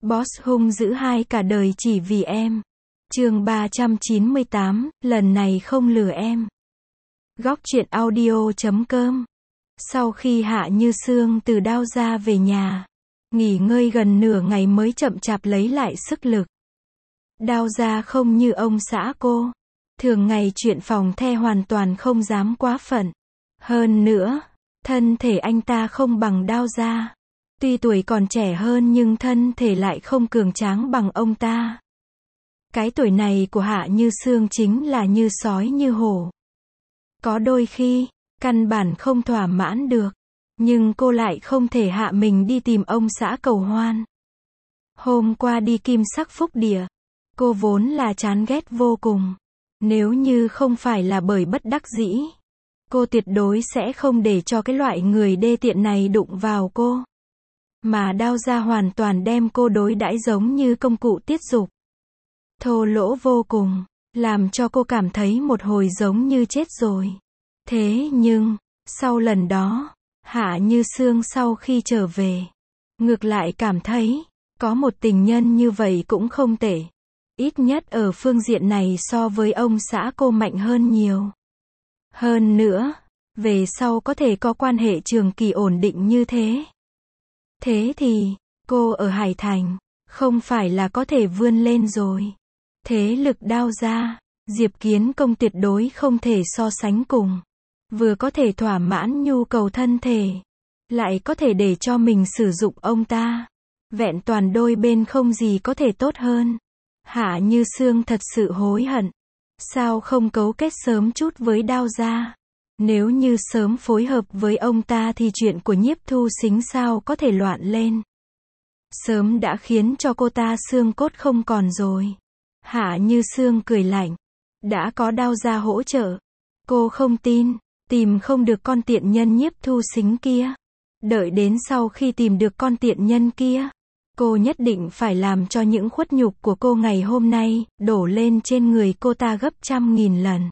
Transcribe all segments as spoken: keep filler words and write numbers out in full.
Boss hung dữ hai cả đời chỉ vì em. Chương ba trăm chín mươi tám, lần này không lừa em. Góc truyện audio chấm com. Sau khi Hạ Như Sương từ Đao Gia về nhà, nghỉ ngơi gần nửa ngày mới chậm chạp lấy lại sức lực. Đao Gia không như ông xã cô, thường ngày chuyện phòng the hoàn toàn không dám quá phận. Hơn nữa, thân thể anh ta không bằng Đao Gia. Tuy tuổi còn trẻ hơn nhưng thân thể lại không cường tráng bằng ông ta. Cái tuổi này của Hạ Như Sương chính là như sói như hổ. Có đôi khi, căn bản không thỏa mãn được. Nhưng cô lại không thể hạ mình đi tìm ông xã cầu hoan. Hôm qua đi Kim Sắc Phúc Địa, cô vốn là chán ghét vô cùng. Nếu như không phải là bởi bất đắc dĩ, cô tuyệt đối sẽ không để cho cái loại người đê tiện này đụng vào cô. Mà Đao Gia hoàn toàn đem cô đối đãi giống như công cụ tiết dục. Thô lỗ vô cùng, làm cho cô cảm thấy một hồi giống như chết rồi. Thế nhưng, sau lần đó, Hạ Như Sương sau khi trở về, ngược lại cảm thấy, có một tình nhân như vậy cũng không tệ. Ít nhất ở phương diện này so với ông xã cô mạnh hơn nhiều. Hơn nữa, về sau có thể có quan hệ trường kỳ ổn định như thế. Thế thì, cô ở Hải Thành, không phải là có thể vươn lên rồi. Thế lực Đao Gia, Diệp Kiến Công tuyệt đối không thể so sánh cùng. Vừa có thể thỏa mãn nhu cầu thân thể, lại có thể để cho mình sử dụng ông ta. Vẹn toàn đôi bên không gì có thể tốt hơn. Hạ Như Sương thật sự hối hận. Sao không cấu kết sớm chút với Đao Gia? Nếu như sớm phối hợp với ông ta thì chuyện của Nhiếp Thu Sính sao có thể loạn lên. Sớm đã khiến cho cô ta xương cốt không còn rồi. Hạ Như Sương cười lạnh. Đã có Đao Gia hỗ trợ. Cô không tin, tìm không được con tiện nhân Nhiếp Thu Sính kia. Đợi đến sau khi tìm được con tiện nhân kia, cô nhất định phải làm cho những khuất nhục của cô ngày hôm nay đổ lên trên người cô ta gấp trăm nghìn lần.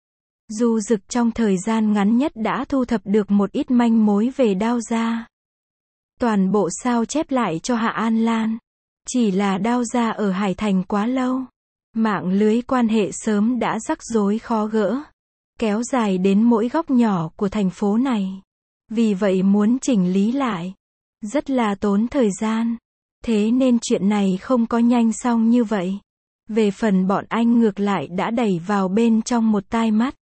Du Dực trong thời gian ngắn nhất đã thu thập được một ít manh mối về Đao Gia. Toàn bộ sao chép lại cho Hạ An Lan. Chỉ là Đao Gia ở Hải Thành quá lâu. Mạng lưới quan hệ sớm đã rắc rối khó gỡ. Kéo dài đến mỗi góc nhỏ của thành phố này. Vì vậy muốn chỉnh lý lại, rất là tốn thời gian. Thế nên chuyện này không có nhanh xong như vậy. Về phần bọn anh ngược lại đã đẩy vào bên trong một tai mắt.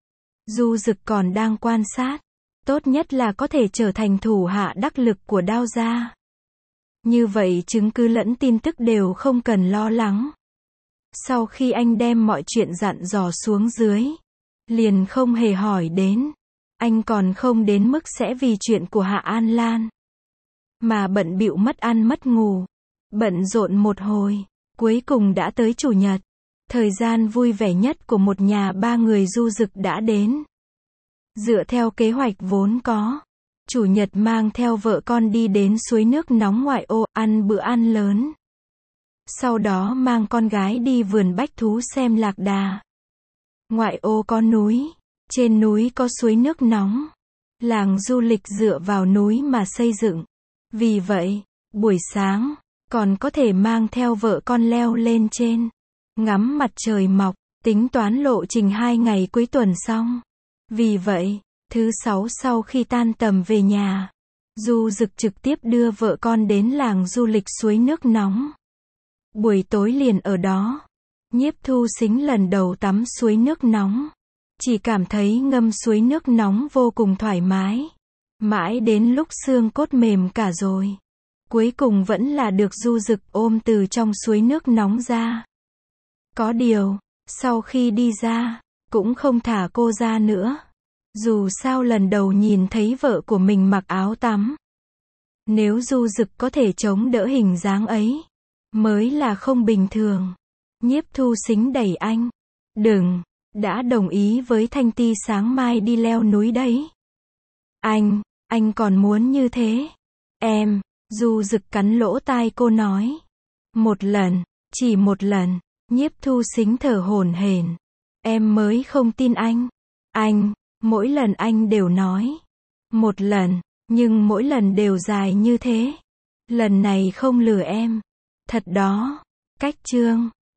Du Dực còn đang quan sát. Tốt nhất là có thể trở thành thủ hạ đắc lực của Đao Gia. Như vậy chứng cứ lẫn tin tức đều không cần lo lắng. Sau khi anh đem mọi chuyện dặn dò xuống dưới, liền không hề hỏi đến. Anh còn không đến mức sẽ vì chuyện của Hạ An Lan mà bận bịu mất ăn mất ngủ. Bận rộn một hồi, cuối cùng đã tới Chủ nhật. Thời gian vui vẻ nhất của một nhà ba người Du Dực đã đến. Dựa theo kế hoạch vốn có, Chủ nhật mang theo vợ con đi đến suối nước nóng ngoại ô, ăn bữa ăn lớn. Sau đó mang con gái đi vườn bách thú xem lạc đà. Ngoại ô có núi, trên núi có suối nước nóng. Làng du lịch dựa vào núi mà xây dựng. Vì vậy, buổi sáng, còn có thể mang theo vợ con leo lên trên, ngắm mặt trời mọc, tính toán lộ trình hai ngày cuối tuần xong. Vì vậy, thứ sáu sau khi tan tầm về nhà, Du Dực trực tiếp đưa vợ con đến làng du lịch suối nước nóng. Buổi tối liền ở đó, Nhiếp Thu Sính lần đầu tắm suối nước nóng. Chỉ cảm thấy ngâm suối nước nóng vô cùng thoải mái. Mãi đến lúc xương cốt mềm cả rồi. Cuối cùng vẫn là được Du Dực ôm từ trong suối nước nóng ra. Có điều, sau khi đi ra, cũng không thả cô ra nữa. Dù sao lần đầu nhìn thấy vợ của mình mặc áo tắm. Nếu Du Dực có thể chống đỡ hình dáng ấy, mới là không bình thường. Nhiếp Thu Sính đẩy anh. Đừng, đã đồng ý với Thanh Ti sáng mai đi leo núi đấy. Anh, anh còn muốn như thế. Em, Du Dực cắn lỗ tai cô nói. Một lần, chỉ một lần. Nhiếp Thu Sính thở hổn hển. Em mới không tin anh. Anh, mỗi lần anh đều nói. Một lần, nhưng mỗi lần đều dài như thế. Lần này không lừa em. Thật đó. Cách chương